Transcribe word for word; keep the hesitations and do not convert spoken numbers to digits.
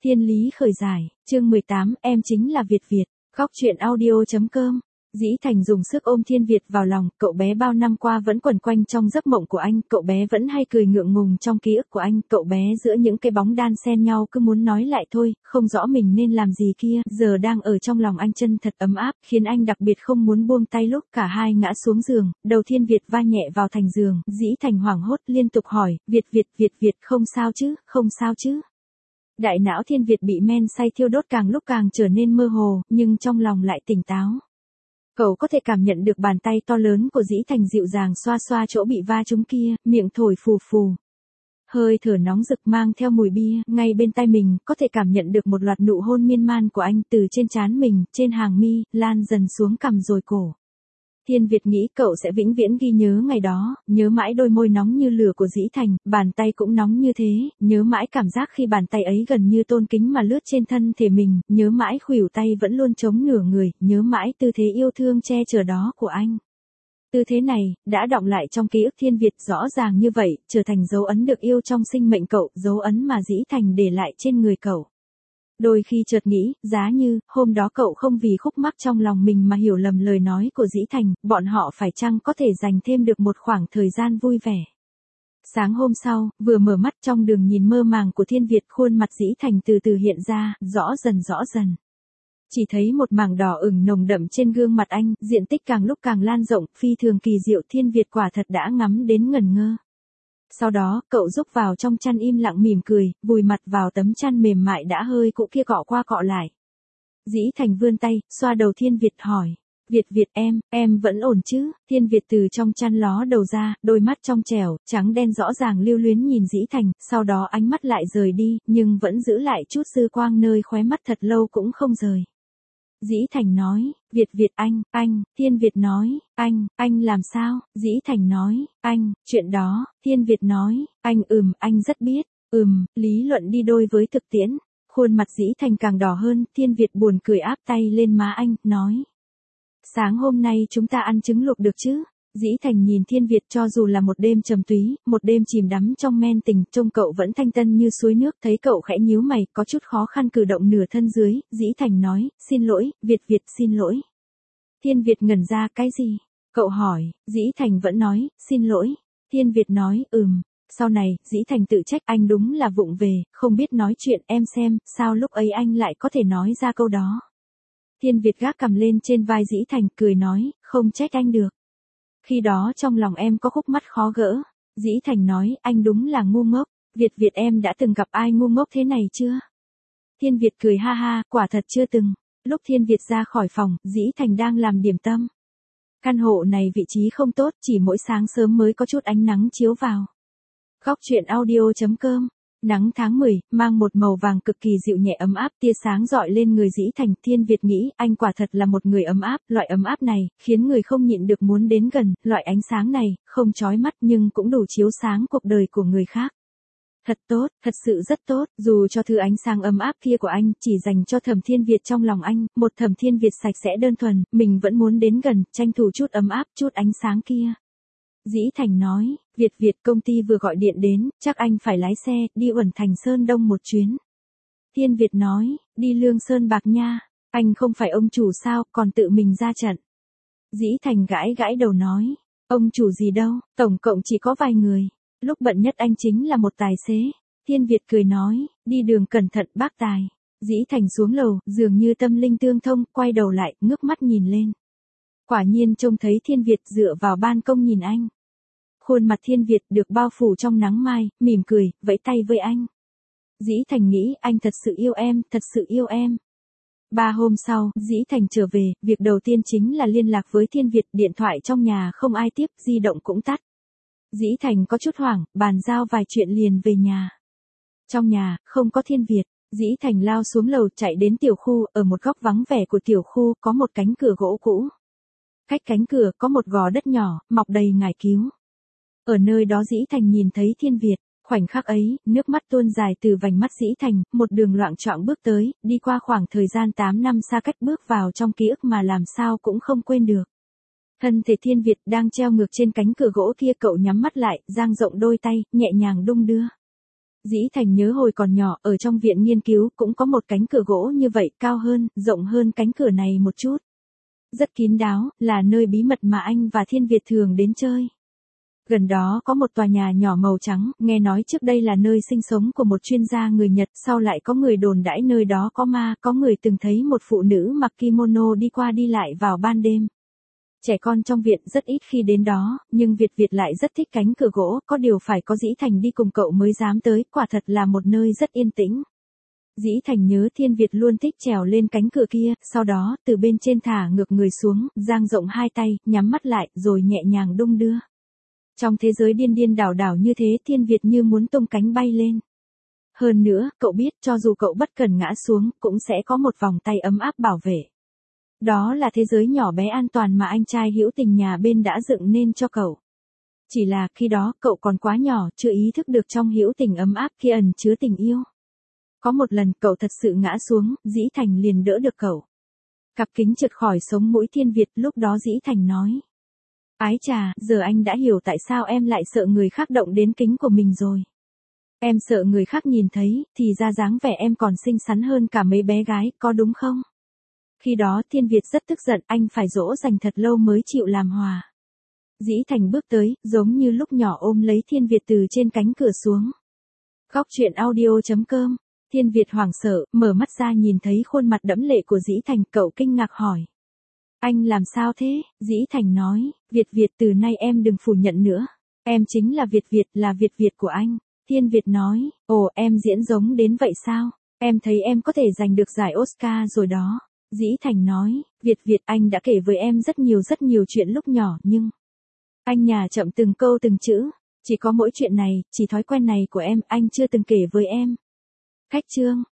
Thiên lý khởi giải, chương mười tám, em chính là Việt Việt, góc truyện audio.com. Dĩ Thành dùng sức ôm Thiên Việt vào lòng, cậu bé bao năm qua vẫn quẩn quanh trong giấc mộng của anh, cậu bé vẫn hay cười ngượng ngùng trong ký ức của anh, cậu bé giữa những cái bóng đan xen nhau cứ muốn nói lại thôi, không rõ mình nên làm gì kia, giờ đang ở trong lòng anh chân thật ấm áp, khiến anh đặc biệt không muốn buông tay lúc cả hai ngã xuống giường, đầu Thiên Việt va nhẹ vào thành giường, Dĩ Thành hoảng hốt liên tục hỏi, Việt Việt Việt Việt không sao chứ, không sao chứ. Đại não Thiên Việt bị men say thiêu đốt càng lúc càng trở nên mơ hồ, nhưng trong lòng lại tỉnh táo. Cậu có thể cảm nhận được bàn tay to lớn của Dĩ Thành dịu dàng xoa xoa chỗ bị va trúng kia, miệng thổi phù phù. Hơi thở nóng rực mang theo mùi bia, ngay bên tai mình, có thể cảm nhận được một loạt nụ hôn miên man của anh từ trên trán mình, trên hàng mi, lan dần xuống cằm rồi cổ. Thiên Việt nghĩ cậu sẽ vĩnh viễn ghi nhớ ngày đó, nhớ mãi đôi môi nóng như lửa của Dĩ Thành, bàn tay cũng nóng như thế, nhớ mãi cảm giác khi bàn tay ấy gần như tôn kính mà lướt trên thân thể mình, nhớ mãi khuỷu tay vẫn luôn chống nửa người, nhớ mãi tư thế yêu thương che chở đó của anh. Tư thế này, đã đọng lại trong ký ức Thiên Việt rõ ràng như vậy, trở thành dấu ấn được yêu trong sinh mệnh cậu, dấu ấn mà Dĩ Thành để lại trên người cậu. Đôi khi chợt nghĩ, giá như, hôm đó cậu không vì khúc mắc trong lòng mình mà hiểu lầm lời nói của Dĩ Thành, bọn họ phải chăng có thể dành thêm được một khoảng thời gian vui vẻ. Sáng hôm sau, vừa mở mắt trong đường nhìn mơ màng của Thiên Việt, khuôn mặt Dĩ Thành từ từ hiện ra, rõ dần rõ dần. Chỉ thấy một mảng đỏ ửng nồng đậm trên gương mặt anh, diện tích càng lúc càng lan rộng, phi thường kỳ diệu, Thiên Việt quả thật đã ngắm đến ngẩn ngơ. Sau đó, cậu rúc vào trong chăn im lặng mỉm cười, vùi mặt vào tấm chăn mềm mại đã hơi cũ kia cọ qua cọ lại. Dĩ Thành vươn tay, xoa đầu Thiên Việt hỏi, Việt Việt em, em vẫn ổn chứ? Thiên Việt từ trong chăn ló đầu ra, đôi mắt trong trẻo, trắng đen rõ ràng lưu luyến nhìn Dĩ Thành, sau đó ánh mắt lại rời đi, nhưng vẫn giữ lại chút dư quang nơi khóe mắt thật lâu cũng không rời. Dĩ Thành nói, Việt Việt anh, anh, Thiên Việt nói, anh, anh làm sao? Dĩ Thành nói, anh, chuyện đó, Thiên Việt nói, anh ừm, anh rất biết, ừm, lý luận đi đôi với thực tiễn. Khuôn mặt Dĩ Thành càng đỏ hơn, Thiên Việt buồn cười áp tay lên má anh, nói. Sáng hôm nay chúng ta ăn trứng luộc được chứ? Dĩ Thành nhìn Thiên Việt cho dù là một đêm trầm túy, một đêm chìm đắm trong men tình, trông cậu vẫn thanh tân như suối nước, thấy cậu khẽ nhíu mày, có chút khó khăn cử động nửa thân dưới, Dĩ Thành nói, xin lỗi, Việt Việt xin lỗi. Thiên Việt ngẩn ra, cái gì? Cậu hỏi, Dĩ Thành vẫn nói, xin lỗi. Thiên Việt nói, ừm. Sau này, Dĩ Thành tự trách anh đúng là vụng về, không biết nói chuyện, em xem, sao lúc ấy anh lại có thể nói ra câu đó. Thiên Việt gác cằm lên trên vai Dĩ Thành, cười nói, không trách anh được. Khi đó trong lòng em có khúc mắc khó gỡ. Dĩ Thành nói, anh đúng là ngu ngốc. Việt Việt em đã từng gặp ai ngu ngốc thế này chưa? Thiên Việt cười ha ha, quả thật chưa từng. Lúc Thiên Việt ra khỏi phòng, Dĩ Thành đang làm điểm tâm. Căn hộ này vị trí không tốt, chỉ mỗi sáng sớm mới có chút ánh nắng chiếu vào. Góc truyện audio.com. Nắng tháng mười, mang một màu vàng cực kỳ dịu nhẹ ấm áp, tia sáng rọi lên người Dĩ Thành. Thiên Việt nghĩ, anh quả thật là một người ấm áp, loại ấm áp này, khiến người không nhịn được muốn đến gần, loại ánh sáng này, không chói mắt nhưng cũng đủ chiếu sáng cuộc đời của người khác. Thật tốt, thật sự rất tốt, dù cho thứ ánh sáng ấm áp kia của anh, chỉ dành cho Thẩm Thiên Việt trong lòng anh, một Thẩm Thiên Việt sạch sẽ đơn thuần, mình vẫn muốn đến gần, tranh thủ chút ấm áp, chút ánh sáng kia. Dĩ Thành nói, Việt Việt công ty vừa gọi điện đến, chắc anh phải lái xe, đi Uẩn Thành Sơn Đông một chuyến. Thiên Việt nói, đi Lương Sơn Bạc nha, anh không phải ông chủ sao, còn tự mình ra trận. Dĩ Thành gãi gãi đầu nói, ông chủ gì đâu, tổng cộng chỉ có vài người, lúc bận nhất anh chính là một tài xế. Thiên Việt cười nói, đi đường cẩn thận bác tài. Dĩ Thành xuống lầu, dường như tâm linh tương thông, quay đầu lại, ngước mắt nhìn lên. Quả nhiên trông thấy Thiên Việt dựa vào ban công nhìn anh. Khuôn mặt Thiên Việt được bao phủ trong nắng mai, mỉm cười, vẫy tay với anh. Dĩ Thành nghĩ anh thật sự yêu em, thật sự yêu em. Ba hôm sau, Dĩ Thành trở về, việc đầu tiên chính là liên lạc với Thiên Việt, điện thoại trong nhà không ai tiếp, di động cũng tắt. Dĩ Thành có chút hoảng, bàn giao vài chuyện liền về nhà. Trong nhà, không có Thiên Việt, Dĩ Thành lao xuống lầu chạy đến tiểu khu, ở một góc vắng vẻ của tiểu khu có một cánh cửa gỗ cũ. Cách cánh cửa có một gò đất nhỏ, mọc đầy ngải cứu. Ở nơi đó Dĩ Thành nhìn thấy Thiên Việt, khoảnh khắc ấy, nước mắt tuôn dài từ vành mắt Dĩ Thành, một đường loạng choạng bước tới, đi qua khoảng thời gian tám năm xa cách bước vào trong ký ức mà làm sao cũng không quên được. Thân thể Thiên Việt đang treo ngược trên cánh cửa gỗ kia, cậu nhắm mắt lại, dang rộng đôi tay, nhẹ nhàng đung đưa. Dĩ Thành nhớ hồi còn nhỏ, ở trong viện nghiên cứu, cũng có một cánh cửa gỗ như vậy, cao hơn, rộng hơn cánh cửa này một chút. Rất kín đáo, là nơi bí mật mà anh và Thiên Việt thường đến chơi. Gần đó có một tòa nhà nhỏ màu trắng, nghe nói trước đây là nơi sinh sống của một chuyên gia người Nhật, sau lại có người đồn đãi nơi đó có ma, có người từng thấy một phụ nữ mặc kimono đi qua đi lại vào ban đêm. Trẻ con trong viện rất ít khi đến đó, nhưng Việt Việt lại rất thích cánh cửa gỗ, có điều phải có Dĩ Thành đi cùng cậu mới dám tới, quả thật là một nơi rất yên tĩnh. Dĩ Thành nhớ Thiên Việt luôn thích trèo lên cánh cửa kia, sau đó, từ bên trên thả ngược người xuống, dang rộng hai tay, nhắm mắt lại, rồi nhẹ nhàng đung đưa. Trong thế giới điên điên đảo đảo như thế, Thiên Việt như muốn tung cánh bay lên. Hơn nữa, cậu biết cho dù cậu bất cần ngã xuống, cũng sẽ có một vòng tay ấm áp bảo vệ. Đó là thế giới nhỏ bé an toàn mà anh trai hữu tình nhà bên đã dựng nên cho cậu. Chỉ là khi đó cậu còn quá nhỏ, chưa ý thức được trong hữu tình ấm áp kia ẩn chứa tình yêu. Có một lần cậu thật sự ngã xuống, Dĩ Thành liền đỡ được cậu. Cặp kính trượt khỏi sống mũi Thiên Việt, lúc đó Dĩ Thành nói. Ái chà, giờ anh đã hiểu tại sao em lại sợ người khác động đến kính của mình rồi. Em sợ người khác nhìn thấy, thì ra dáng vẻ em còn xinh xắn hơn cả mấy bé gái, có đúng không? Khi đó Thiên Việt rất tức giận, anh phải dỗ dành thật lâu mới chịu làm hòa. Dĩ Thành bước tới, giống như lúc nhỏ ôm lấy Thiên Việt từ trên cánh cửa xuống. Góc truyện audio chấm com. Thiên Việt hoảng sợ, mở mắt ra nhìn thấy khuôn mặt đẫm lệ của Dĩ Thành, cậu kinh ngạc hỏi. Anh làm sao thế? Dĩ Thành nói, Việt Việt từ nay em đừng phủ nhận nữa. Em chính là Việt Việt, là Việt Việt của anh. Thiên Việt nói, ồ em diễn giống đến vậy sao? Em thấy em có thể giành được giải Oscar rồi đó. Dĩ Thành nói, Việt Việt anh đã kể với em rất nhiều rất nhiều chuyện lúc nhỏ nhưng... Anh nhà chậm từng câu từng chữ, chỉ có mỗi chuyện này, chỉ thói quen này của em, anh chưa từng kể với em. Khách chương.